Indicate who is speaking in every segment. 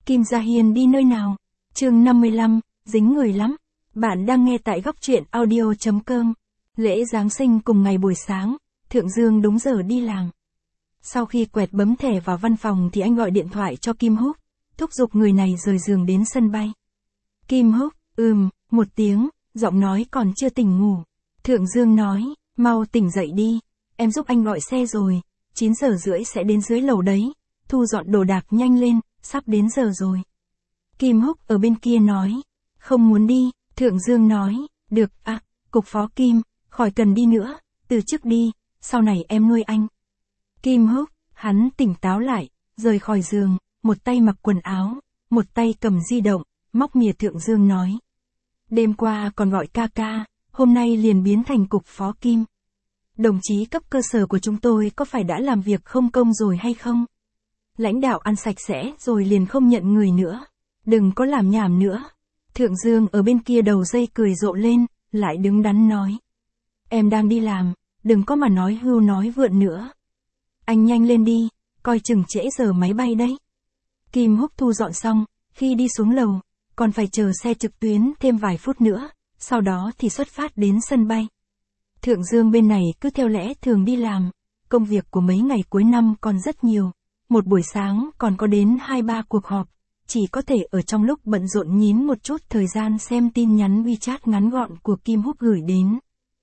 Speaker 1: Kim Gia Hiên đi nơi nào? Chương 55, dính người lắm. Bạn đang nghe tại góc truyện audio.com. Lễ Giáng sinh cùng ngày buổi sáng, Thượng Dương đúng giờ đi làm. Sau khi quẹt bấm thẻ vào văn phòng thì anh gọi điện thoại cho Kim Húc, thúc giục người này rời giường đến sân bay. Kim Húc, một tiếng, giọng nói còn chưa tỉnh ngủ. Thượng Dương nói, mau tỉnh dậy đi, em giúp anh gọi xe rồi, 9 giờ rưỡi sẽ đến dưới lầu đấy, thu dọn đồ đạc nhanh lên, sắp đến giờ rồi. Kim Húc ở bên kia nói, không muốn đi. Thượng Dương nói, được cục phó Kim, khỏi cần đi nữa, từ chức đi, sau này em nuôi anh. Kim Húc, hắn tỉnh táo lại, rời khỏi giường, một tay mặc quần áo, một tay cầm di động, móc mỉa Thượng Dương nói. Đêm qua còn gọi ca, hôm nay liền biến thành cục phó Kim. Đồng chí cấp cơ sở của chúng tôi có phải đã làm việc không công rồi hay không? Lãnh đạo ăn sạch sẽ rồi liền không nhận người nữa. Đừng có làm nhảm nữa. Thượng Dương ở bên kia đầu dây cười rộ lên, lại đứng đắn nói. Em đang đi làm, đừng có mà nói hưu nói vượn nữa. Anh nhanh lên đi, coi chừng trễ giờ máy bay đấy. Kim Húc thu dọn xong, khi đi xuống lầu, còn phải chờ xe trực tuyến thêm vài phút nữa, sau đó thì xuất phát đến sân bay. Thượng Dương bên này cứ theo lẽ thường đi làm, công việc của mấy ngày cuối năm còn rất nhiều, một buổi sáng còn có đến 2-3 cuộc họp, chỉ có thể ở trong lúc bận rộn nhín một chút thời gian xem tin nhắn WeChat ngắn gọn của Kim Húc gửi đến.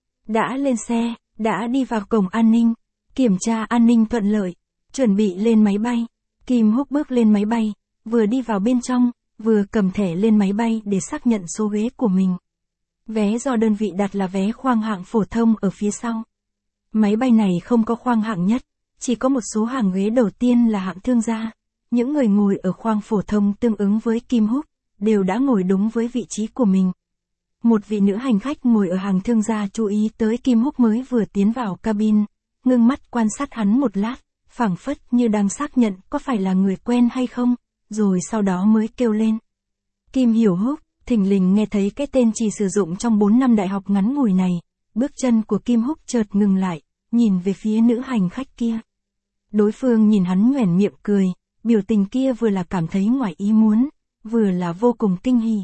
Speaker 1: Đã lên xe, đã đi vào cổng an ninh, kiểm tra an ninh thuận lợi, chuẩn bị lên máy bay. Kim Húc bước lên máy bay, vừa đi vào bên trong, vừa cầm thẻ lên máy bay để xác nhận số ghế của mình. Vé do đơn vị đặt là vé khoang hạng phổ thông ở phía sau. Máy bay này không có khoang hạng nhất, chỉ có một số hàng ghế đầu tiên là hạng thương gia. Những người ngồi ở khoang phổ thông tương ứng với Kim Húc, đều đã ngồi đúng với vị trí của mình. Một vị nữ hành khách ngồi ở hàng thương gia chú ý tới Kim Húc mới vừa tiến vào cabin, ngưng mắt quan sát hắn một lát, phảng phất như đang xác nhận có phải là người quen hay không, rồi sau đó mới kêu lên. Kim Hiểu Húc, thình lình nghe thấy cái tên chỉ sử dụng trong 4 năm đại học ngắn ngủi này, bước chân của Kim Húc chợt ngừng lại, nhìn về phía nữ hành khách kia. Đối phương nhìn hắn nhoẻn miệng cười, biểu tình kia vừa là cảm thấy ngoài ý muốn, vừa là vô cùng kinh hỉ.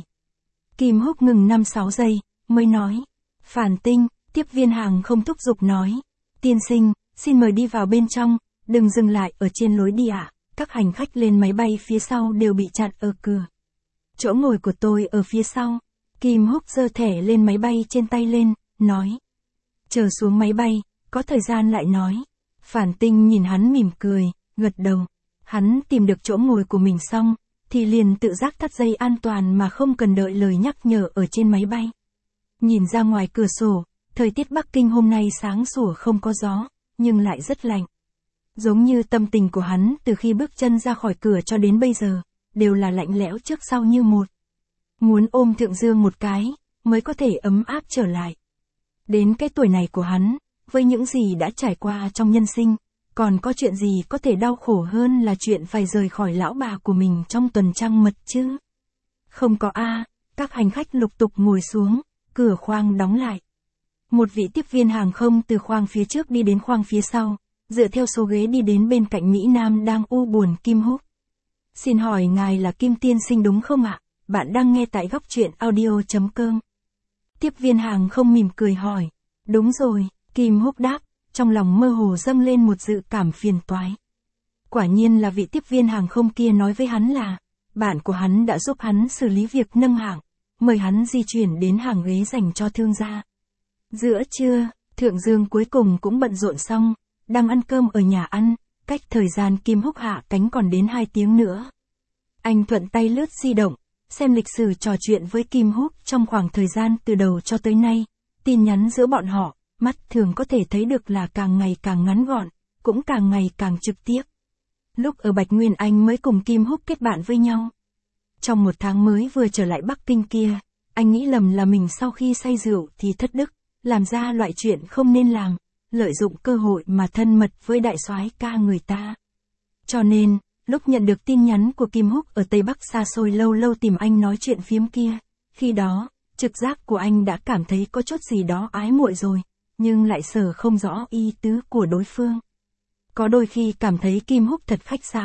Speaker 1: Kim Húc ngừng 5-6 giây, mới nói. Phản Tinh, tiếp viên hàng không thúc giục nói. Tiên sinh, xin mời đi vào bên trong, đừng dừng lại ở trên lối đi ạ. Các hành khách lên máy bay phía sau đều bị chặn ở cửa. Chỗ ngồi của tôi ở phía sau. Kim Húc giơ thẻ lên máy bay trên tay lên, nói. Chờ xuống máy bay, có thời gian lại nói. Phản Tinh nhìn hắn mỉm cười, gật đầu. Hắn tìm được chỗ ngồi của mình xong, thì liền tự giác thắt dây an toàn mà không cần đợi lời nhắc nhở ở trên máy bay. Nhìn ra ngoài cửa sổ, thời tiết Bắc Kinh hôm nay sáng sủa không có gió, nhưng lại rất lạnh. Giống như tâm tình của hắn từ khi bước chân ra khỏi cửa cho đến bây giờ, đều là lạnh lẽo trước sau như một. Muốn ôm Thượng Dương một cái, mới có thể ấm áp trở lại. Đến cái tuổi này của hắn, với những gì đã trải qua trong nhân sinh, còn có chuyện gì có thể đau khổ hơn là chuyện phải rời khỏi lão bà của mình trong tuần trăng mật chứ? Không có các hành khách lục tục ngồi xuống, cửa khoang đóng lại. Một vị tiếp viên hàng không từ khoang phía trước đi đến khoang phía sau, dựa theo số ghế đi đến bên cạnh Mỹ Nam đang u buồn Kim Húc. Xin hỏi ngài là Kim tiên sinh đúng không ạ? Bạn đang nghe tại góc truyện audio.com. Tiếp viên hàng không mỉm cười hỏi. Đúng rồi, Kim Húc đáp. Trong lòng mơ hồ dâng lên một dự cảm phiền toái. Quả nhiên là vị tiếp viên hàng không kia nói với hắn là, bạn của hắn đã giúp hắn xử lý việc nâng hạng, mời hắn di chuyển đến hàng ghế dành cho thương gia. Giữa trưa, Thượng Dương cuối cùng cũng bận rộn xong, đang ăn cơm ở nhà ăn, cách thời gian Kim Húc hạ cánh còn đến 2 tiếng nữa. Anh thuận tay lướt di động, xem lịch sử trò chuyện với Kim Húc trong khoảng thời gian từ đầu cho tới nay, tin nhắn giữa bọn họ. Mắt thường có thể thấy được là càng ngày càng ngắn gọn, cũng càng ngày càng trực tiếp. Lúc ở Bạch Nguyên anh mới cùng Kim Húc kết bạn với nhau. Trong 1 tháng mới vừa trở lại Bắc Kinh kia, anh nghĩ lầm là mình sau khi say rượu thì thất đức, làm ra loại chuyện không nên làm, lợi dụng cơ hội mà thân mật với đại soái ca người ta. Cho nên, lúc nhận được tin nhắn của Kim Húc ở Tây Bắc xa xôi lâu lâu tìm anh nói chuyện phiếm kia, khi đó, trực giác của anh đã cảm thấy có chút gì đó ái muội rồi. Nhưng lại sở không rõ ý tứ của đối phương. Có đôi khi cảm thấy Kim Húc thật khách sáo,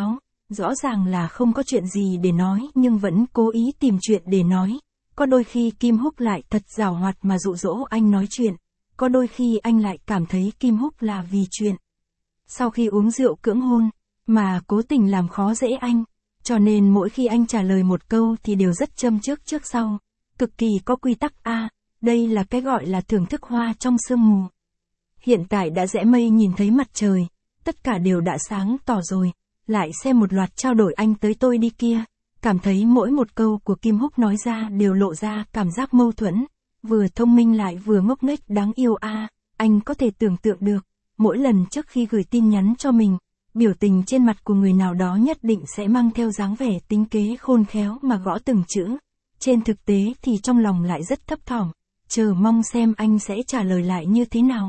Speaker 1: rõ ràng là không có chuyện gì để nói nhưng vẫn cố ý tìm chuyện để nói. Có đôi khi Kim Húc lại thật giảo hoạt mà dụ dỗ anh nói chuyện, có đôi khi anh lại cảm thấy Kim Húc là vì chuyện. Sau khi uống rượu cưỡng hôn, mà cố tình làm khó dễ anh, cho nên mỗi khi anh trả lời một câu thì đều rất châm trước sau, cực kỳ có quy tắc đây là cái gọi là thưởng thức hoa trong sương mù. Hiện tại đã rẽ mây nhìn thấy mặt trời, tất cả đều đã sáng tỏ rồi, lại xem một loạt trao đổi anh tới tôi đi kia, cảm thấy mỗi một câu của Kim Húc nói ra đều lộ ra cảm giác mâu thuẫn, vừa thông minh lại vừa ngốc nghếch đáng yêu anh có thể tưởng tượng được, mỗi lần trước khi gửi tin nhắn cho mình, biểu tình trên mặt của người nào đó nhất định sẽ mang theo dáng vẻ tính kế khôn khéo mà gõ từng chữ, trên thực tế thì trong lòng lại rất thấp thỏm, chờ mong xem anh sẽ trả lời lại như thế nào.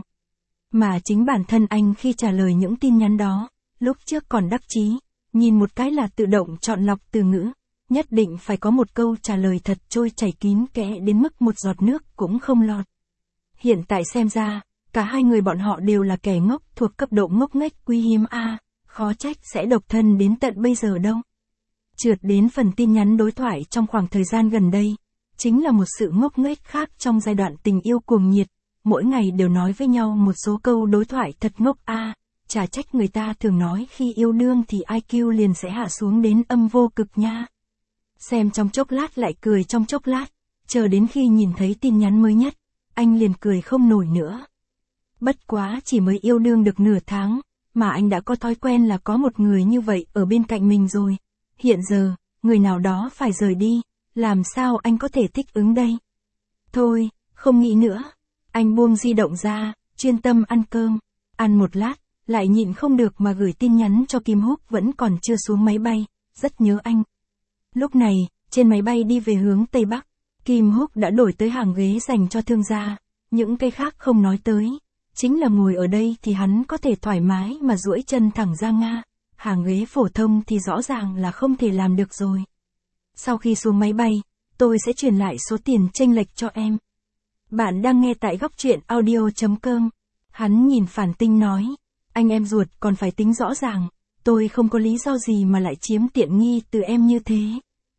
Speaker 1: Mà chính bản thân anh khi trả lời những tin nhắn đó, lúc trước còn đắc chí, nhìn một cái là tự động chọn lọc từ ngữ, nhất định phải có một câu trả lời thật trôi chảy kín kẽ đến mức một giọt nước cũng không lọt. Hiện tại xem ra, cả hai người bọn họ đều là kẻ ngốc thuộc cấp độ ngốc nghếch quý hiếm khó trách sẽ độc thân đến tận bây giờ đâu. Trượt đến phần tin nhắn đối thoại trong khoảng thời gian gần đây, chính là một sự ngốc nghếch khác trong giai đoạn tình yêu cuồng nhiệt, mỗi ngày đều nói với nhau một số câu đối thoại thật ngốc chả trách người ta thường nói khi yêu đương thì IQ liền sẽ hạ xuống đến âm vô cực nha. Xem trong chốc lát lại cười trong chốc lát, chờ đến khi nhìn thấy tin nhắn mới nhất, anh liền cười không nổi nữa. Bất quá chỉ mới yêu đương được nửa tháng, mà anh đã có thói quen là có một người như vậy ở bên cạnh mình rồi. Hiện giờ, người nào đó phải rời đi, làm sao anh có thể thích ứng đây? Thôi, không nghĩ nữa. Anh buông di động ra, chuyên tâm ăn cơm. Ăn một lát, lại nhịn không được mà gửi tin nhắn cho Kim Húc vẫn còn chưa xuống máy bay, rất nhớ anh. Lúc này, trên máy bay đi về hướng Tây Bắc, Kim Húc đã đổi tới hàng ghế dành cho thương gia, những cái khác không nói tới. Chính là ngồi ở đây thì hắn có thể thoải mái mà duỗi chân thẳng ra hàng ghế phổ thông thì rõ ràng là không thể làm được rồi. Sau khi xuống máy bay, tôi sẽ chuyển lại số tiền chênh lệch cho em. Bạn đang nghe tại góc truyện audio.com. Hắn nhìn Phản Tinh nói, anh em ruột còn phải tính rõ ràng, tôi không có lý do gì mà lại chiếm tiện nghi từ em như thế.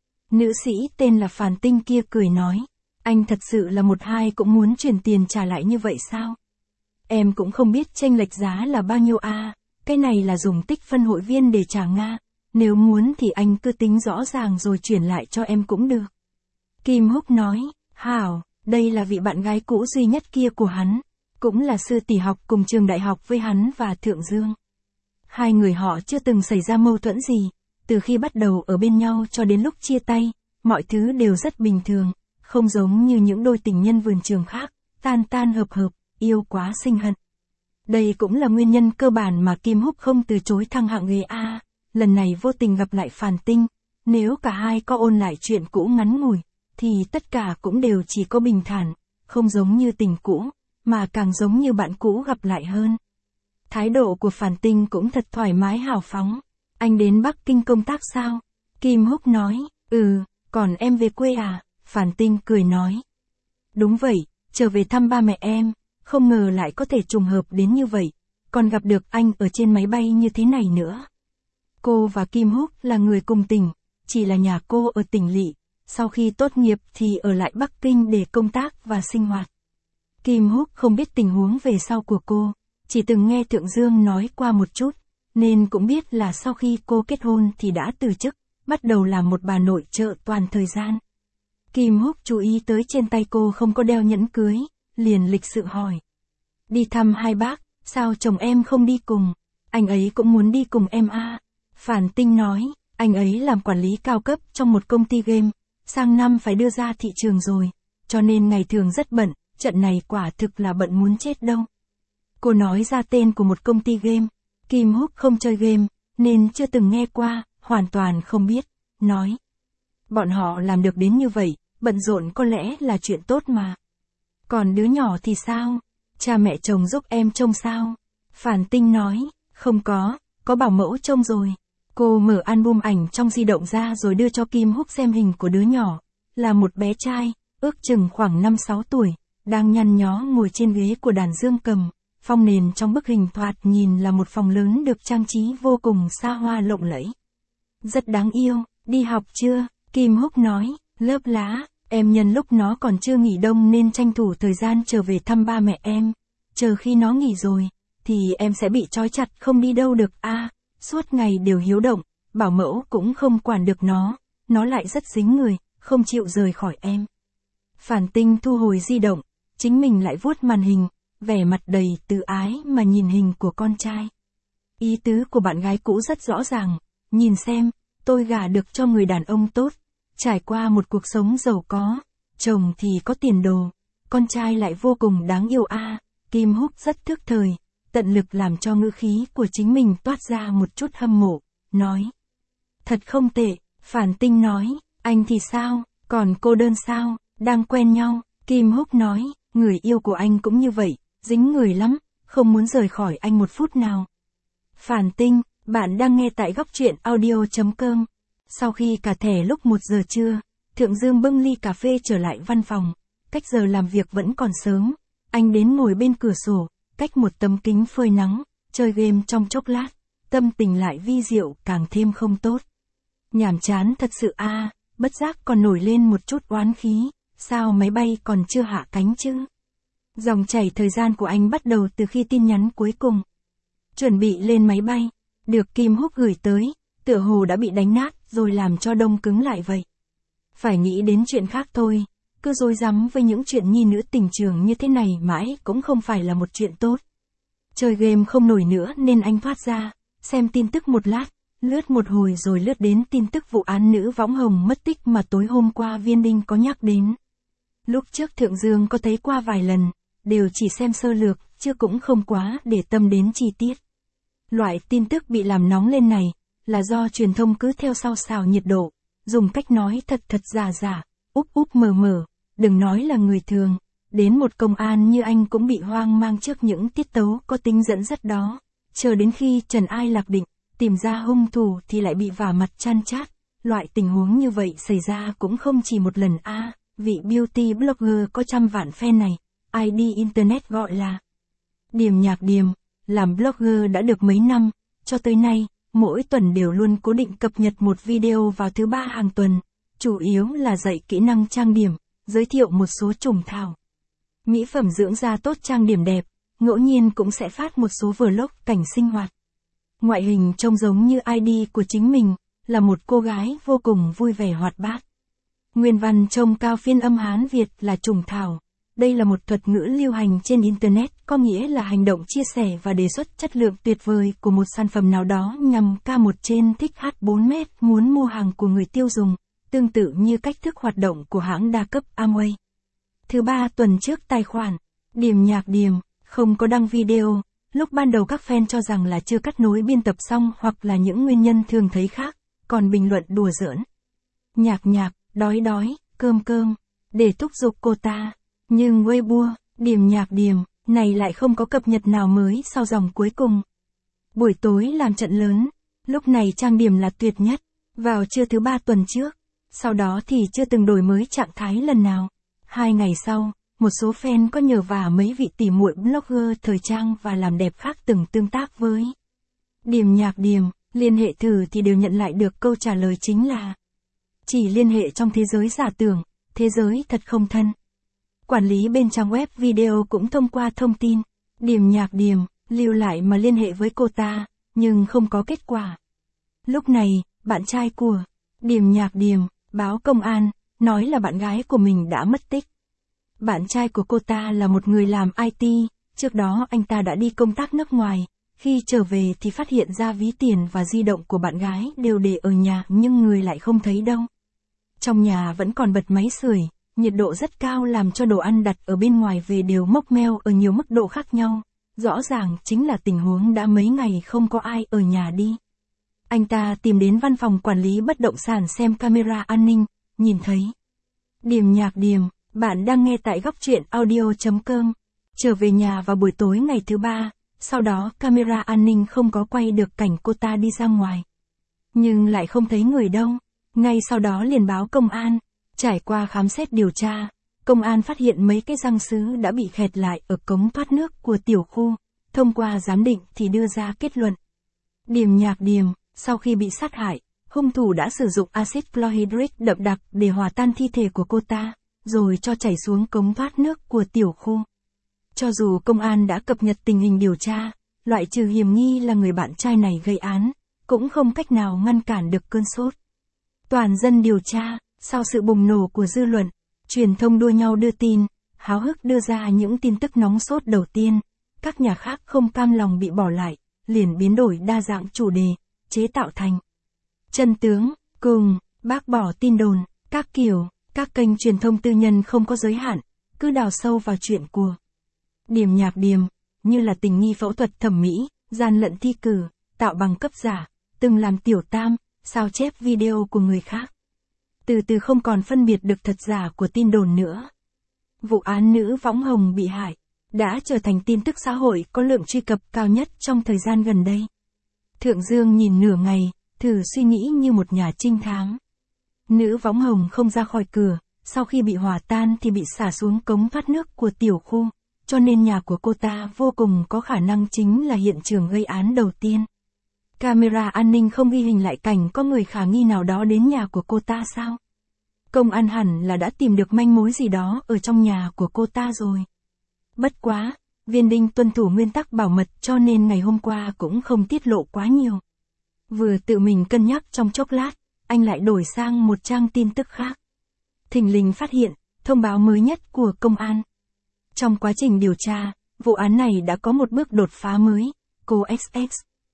Speaker 1: Nữ sĩ tên là Phản Tinh kia cười nói, anh thật sự là một hai cũng muốn chuyển tiền trả lại như vậy sao? Em cũng không biết chênh lệch giá là bao nhiêu cái này là dùng tích phân hội viên để trả nếu muốn thì anh cứ tính rõ ràng rồi chuyển lại cho em cũng được. Kim Húc nói, hảo, đây là vị bạn gái cũ duy nhất kia của hắn, cũng là sư tỷ học cùng trường đại học với hắn và Thượng Dương. Hai người họ chưa từng xảy ra mâu thuẫn gì, từ khi bắt đầu ở bên nhau cho đến lúc chia tay, mọi thứ đều rất bình thường, không giống như những đôi tình nhân vườn trường khác, tan tan hợp hợp, yêu quá sinh hận. Đây cũng là nguyên nhân cơ bản mà Kim Húc không từ chối thăng hạng ghế lần này vô tình gặp lại Phản Tinh, nếu cả hai có ôn lại chuyện cũ ngắn ngủi, thì tất cả cũng đều chỉ có bình thản, không giống như tình cũ, mà càng giống như bạn cũ gặp lại hơn. Thái độ của Phản Tinh cũng thật thoải mái hào phóng. Anh đến Bắc Kinh công tác sao? Kim Húc nói, còn em về quê à? Phản Tinh cười nói. Đúng vậy, trở về thăm ba mẹ em, không ngờ lại có thể trùng hợp đến như vậy, còn gặp được anh ở trên máy bay như thế này nữa. Cô và Kim Húc là người cùng tỉnh, chỉ là nhà cô ở tỉnh lỵ, sau khi tốt nghiệp thì ở lại Bắc Kinh để công tác và sinh hoạt. Kim Húc không biết tình huống về sau của cô, chỉ từng nghe Thượng Dương nói qua một chút, nên cũng biết là sau khi cô kết hôn thì đã từ chức, bắt đầu làm một bà nội trợ toàn thời gian. Kim Húc chú ý tới trên tay cô không có đeo nhẫn cưới, liền lịch sự hỏi. Đi thăm hai bác, sao chồng em không đi cùng? Anh ấy cũng muốn đi cùng em Phản Tinh nói, anh ấy làm quản lý cao cấp trong một công ty game, sang năm phải đưa ra thị trường rồi, cho nên ngày thường rất bận, trận này quả thực là bận muốn chết đâu. Cô nói ra tên của một công ty game, Kim Húc không chơi game, nên chưa từng nghe qua, hoàn toàn không biết, nói. Bọn họ làm được đến như vậy, bận rộn có lẽ là chuyện tốt mà. Còn đứa nhỏ thì sao? Cha mẹ chồng giúp em trông sao? Phản Tinh nói, không có bảo mẫu trông rồi. Cô mở album ảnh trong di động ra rồi đưa cho Kim Húc xem hình của đứa nhỏ, là một bé trai, ước chừng khoảng 5-6 tuổi, đang nhăn nhó ngồi trên ghế của đàn dương cầm. Phong nền trong bức hình thoạt nhìn là một phòng lớn được trang trí vô cùng xa hoa lộng lẫy. Rất đáng yêu, đi học chưa? Kim Húc nói, lớp lá, em nhân lúc nó còn chưa nghỉ đông nên tranh thủ thời gian trở về thăm ba mẹ em. Chờ khi nó nghỉ rồi, thì em sẽ bị trói chặt không đi đâu được suốt ngày đều hiếu động, bảo mẫu cũng không quản được nó lại rất dính người, không chịu rời khỏi em. Phản Tinh thu hồi di động, chính mình lại vuốt màn hình, vẻ mặt đầy từ ái mà nhìn hình của con trai. Ý tứ của bạn gái cũ rất rõ ràng, nhìn xem, tôi gả được cho người đàn ông tốt, trải qua một cuộc sống giàu có, chồng thì có tiền đồ, con trai lại vô cùng đáng yêu Kim Húc rất thức thời, tận lực làm cho ngữ khí của chính mình toát ra một chút hâm mộ, nói. Thật không tệ, Phản Tinh nói, anh thì sao, còn cô đơn sao, đang quen nhau, Kim Húc nói, người yêu của anh cũng như vậy, dính người lắm, không muốn rời khỏi anh một phút nào. Phản Tinh, bạn đang nghe tại góc truyện audio.com. Sau khi cả thẻ lúc 1 giờ trưa, Thượng Dương bưng ly cà phê trở lại văn phòng, cách giờ làm việc vẫn còn sớm, anh đến ngồi bên cửa sổ, cách một tấm kính phơi nắng, chơi game trong chốc lát, tâm tình lại vi diệu càng thêm không tốt. Nhàm chán thật sự bất giác còn nổi lên một chút oán khí, sao máy bay còn chưa hạ cánh chứ? Dòng chảy thời gian của anh bắt đầu từ khi tin nhắn cuối cùng. Chuẩn bị lên máy bay, được Kim Húc gửi tới, tựa hồ đã bị đánh nát rồi làm cho đông cứng lại vậy. Phải nghĩ đến chuyện khác thôi, cứ rối rắm với những chuyện nhi nữ tình trường như thế này mãi cũng không phải là một chuyện tốt. Chơi game không nổi nữa nên anh thoát ra, xem tin tức một lát, lướt một hồi rồi lướt đến tin tức vụ án nữ võng hồng mất tích mà tối hôm qua Viên Đinh có nhắc đến. Lúc trước Thượng Dương có thấy qua vài lần, đều chỉ xem sơ lược, chứ cũng không quá để tâm đến chi tiết. Loại tin tức bị làm nóng lên này, là do truyền thông cứ theo sau xào nhiệt độ, dùng cách nói thật giả, úp mờ, đừng nói là người thường, đến một công an như anh cũng bị hoang mang trước những tiết tấu có tính dẫn dắt đó, chờ đến khi trần ai lạc định, tìm ra hung thủ thì lại bị vả mặt chan chát, loại tình huống như vậy xảy ra cũng không chỉ một lần vị beauty blogger có trăm vạn fan này, ID internet gọi là Điềm Nhạc Điềm, làm blogger đã được mấy năm, cho tới nay, mỗi tuần đều luôn cố định cập nhật một video vào thứ 3 hàng tuần, chủ yếu là dạy kỹ năng trang điểm, giới thiệu một số chủng thảo. Mỹ phẩm dưỡng da tốt trang điểm đẹp, ngẫu nhiên cũng sẽ phát một số vlog cảnh sinh hoạt. Ngoại hình trông giống như ID của chính mình, là một cô gái vô cùng vui vẻ hoạt bát. Nguyên văn trông cao phiên âm Hán Việt là chủng thảo. Đây là một thuật ngữ lưu hành trên Internet, có nghĩa là hành động chia sẻ và đề xuất chất lượng tuyệt vời của một sản phẩm nào đó nhằm K1 trên thích H4M muốn mua hàng của người tiêu dùng, tương tự như cách thức hoạt động của hãng đa cấp Amway. Thứ 3 tuần trước tài khoản Điềm Nhạc Điềm không có đăng video, lúc ban đầu các fan cho rằng là chưa cắt nối biên tập xong hoặc là những nguyên nhân thường thấy khác, còn bình luận đùa giỡn. Nhạc, đói, cơm, để thúc giục cô ta. Nhưng Weibo, Điềm Nhạc Điềm, này lại không có cập nhật nào mới sau dòng cuối cùng. Buổi tối làm trận lớn, lúc này trang điểm là tuyệt nhất, vào trưa thứ 3 tuần trước, sau đó thì chưa từng đổi mới trạng thái lần nào. 2 ngày sau, một số fan có nhờ vả mấy vị tỉ muội blogger thời trang và làm đẹp khác từng tương tác với Điềm Nhạc Điềm, liên hệ thử thì đều nhận lại được câu trả lời chính là chỉ liên hệ trong thế giới giả tưởng, thế giới thật không thân. Quản lý bên trang web video cũng thông qua thông tin, Điềm Nhạc Điềm, lưu lại mà liên hệ với cô ta, nhưng không có kết quả. Lúc này, bạn trai của Điềm Nhạc Điềm, báo công an, nói là bạn gái của mình đã mất tích. Bạn trai của cô ta là một người làm IT, trước đó anh ta đã đi công tác nước ngoài, khi trở về thì phát hiện ra ví tiền và di động của bạn gái đều để ở nhà nhưng người lại không thấy đâu. Trong nhà vẫn còn bật máy sưởi. Nhiệt độ rất cao làm cho đồ ăn đặt ở bên ngoài về đều mốc meo ở nhiều mức độ khác nhau. Rõ ràng chính là tình huống đã mấy ngày không có ai ở nhà đi. Anh ta tìm đến văn phòng quản lý bất động sản xem camera an ninh, nhìn thấy. Điềm Nhạc Điềm, bạn đang nghe tại góc truyện audio.com. Trở về nhà vào buổi tối ngày thứ 3, sau đó camera an ninh không có quay được cảnh cô ta đi ra ngoài. Nhưng lại không thấy người đâu. Ngay sau đó liền báo công an. Trải qua khám xét điều tra, công an phát hiện mấy cái răng sứ đã bị khẹt lại ở cống thoát nước của tiểu khu, thông qua giám định thì đưa ra kết luận. Điềm Nhạc Điềm, sau khi bị sát hại, hung thủ đã sử dụng axit chlorhydric đậm đặc để hòa tan thi thể của cô ta, rồi cho chảy xuống cống thoát nước của tiểu khu. Cho dù công an đã cập nhật tình hình điều tra, loại trừ hiểm nghi là người bạn trai này gây án, cũng không cách nào ngăn cản được cơn sốt. Toàn dân điều tra, sau sự bùng nổ của dư luận, truyền thông đua nhau đưa tin, háo hức đưa ra những tin tức nóng sốt đầu tiên, các nhà khác không cam lòng bị bỏ lại, liền biến đổi đa dạng chủ đề, chế tạo thành chân tướng, cùng, bác bỏ tin đồn, các kiểu, các kênh truyền thông tư nhân không có giới hạn, cứ đào sâu vào chuyện của Điềm Nhạc Điềm, như là tình nghi phẫu thuật thẩm mỹ, gian lận thi cử, tạo bằng cấp giả, từng làm tiểu tam, sao chép video của người khác. Từ từ không còn phân biệt được thật giả của tin đồn nữa. Vụ án nữ võng hồng bị hại đã trở thành tin tức xã hội có lượng truy cập cao nhất trong thời gian gần đây. Thượng Dương nhìn nửa ngày, thử suy nghĩ như một nhà trinh thám. Nữ võng hồng không ra khỏi cửa, sau khi bị hòa tan thì bị xả xuống cống thoát nước của tiểu khu, cho nên nhà của cô ta vô cùng có khả năng chính là hiện trường gây án đầu tiên. Camera an ninh không ghi hình lại cảnh có người khả nghi nào đó đến nhà của cô ta sao? Công an hẳn là đã tìm được manh mối gì đó ở trong nhà của cô ta rồi. Bất quá, Viên Đinh tuân thủ nguyên tắc bảo mật cho nên ngày hôm qua cũng không tiết lộ quá nhiều. Vừa tự mình cân nhắc trong chốc lát, anh lại đổi sang một trang tin tức khác. Thình lình phát hiện, thông báo mới nhất của công an. Trong quá trình điều tra, vụ án này đã có một bước đột phá mới. Cô XX,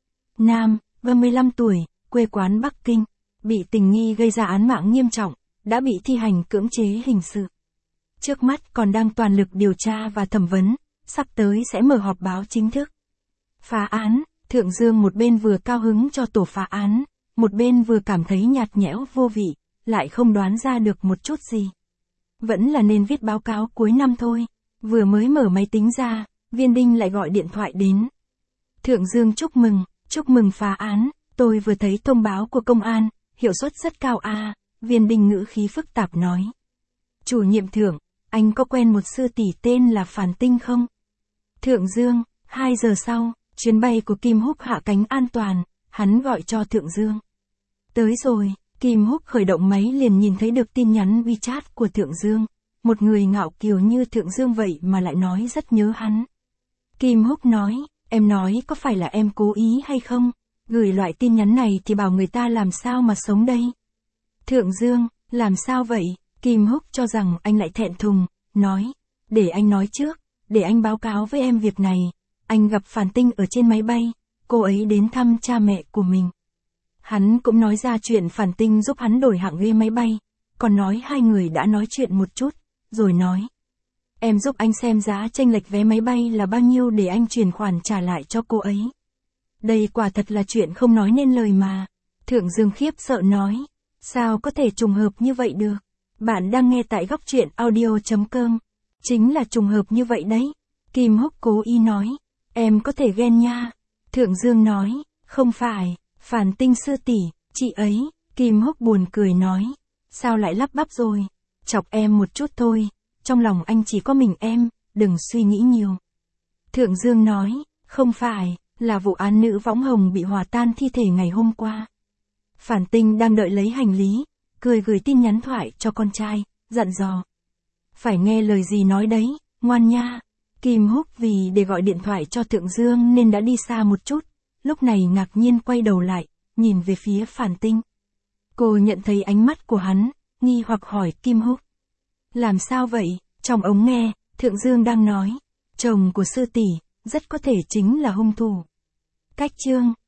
Speaker 1: nam, 35 tuổi, quê quán Bắc Kinh, bị tình nghi gây ra án mạng nghiêm trọng, đã bị thi hành cưỡng chế hình sự. Trước mắt còn đang toàn lực điều tra và thẩm vấn, sắp tới sẽ mở họp báo chính thức. Phá án, Thượng Dương một bên vừa cao hứng cho tổ phá án, một bên vừa cảm thấy nhạt nhẽo vô vị, lại không đoán ra được một chút gì. Vẫn là nên viết báo cáo cuối năm thôi. Vừa mới mở máy tính ra, Viên Đinh lại gọi điện thoại đến. Thượng Dương chúc mừng phá án, tôi vừa thấy thông báo của công an, hiệu suất rất cao à, Viên Đinh ngữ khí phức tạp nói. Chủ nhiệm Thượng, anh có quen một sư tỷ tên là Phản Tinh không? Thượng Dương, 2 giờ sau, chuyến bay của Kim Húc hạ cánh an toàn, hắn gọi cho Thượng Dương. Tới rồi, Kim Húc khởi động máy liền nhìn thấy được tin nhắn WeChat của Thượng Dương. Một người ngạo kiều như Thượng Dương vậy mà lại nói rất nhớ hắn. Kim Húc nói, em nói có phải là em cố ý hay không? Gửi loại tin nhắn này thì bảo người ta làm sao mà sống đây? Thượng Dương, làm sao vậy? Kim Húc cho rằng anh lại thẹn thùng, nói, để anh nói trước, để anh báo cáo với em việc này. Anh gặp Phản Tinh ở trên máy bay, cô ấy đến thăm cha mẹ của mình. Hắn cũng nói ra chuyện Phản Tinh giúp hắn đổi hạng ghế máy bay, còn nói hai người đã nói chuyện một chút, rồi nói. Em giúp anh xem giá chênh lệch vé máy bay là bao nhiêu để anh chuyển khoản trả lại cho cô ấy. Đây quả thật là chuyện không nói nên lời mà. Thượng Dương khiếp sợ nói, sao có thể trùng hợp như vậy được? Bạn đang nghe tại Góc Truyện Audio.com. Chính là trùng hợp như vậy đấy. Kim Húc cố ý nói, em có thể ghen nha. Thượng Dương nói, không phải, Phản Tinh sư tỷ, chị ấy. Kim Húc buồn cười nói, sao lại lắp bắp rồi? Chọc em một chút thôi, trong lòng anh chỉ có mình em, đừng suy nghĩ nhiều. Thượng Dương nói, không phải, là vụ án nữ võng hồng bị hòa tan thi thể ngày hôm qua. Phản Tinh đang đợi lấy hành lý, cười gửi tin nhắn thoại cho con trai, dặn dò. Phải nghe lời gì nói đấy, ngoan nha. Kim Húc vì để gọi điện thoại cho Thượng Dương nên đã đi xa một chút, lúc này ngạc nhiên quay đầu lại, nhìn về phía Phản Tinh. Cô nhận thấy ánh mắt của hắn, nghi hoặc hỏi Kim Húc. Làm sao vậy? Trong ống nghe, Thượng Dương đang nói, chồng của sư tỷ, rất có thể chính là hung thủ. Cách chương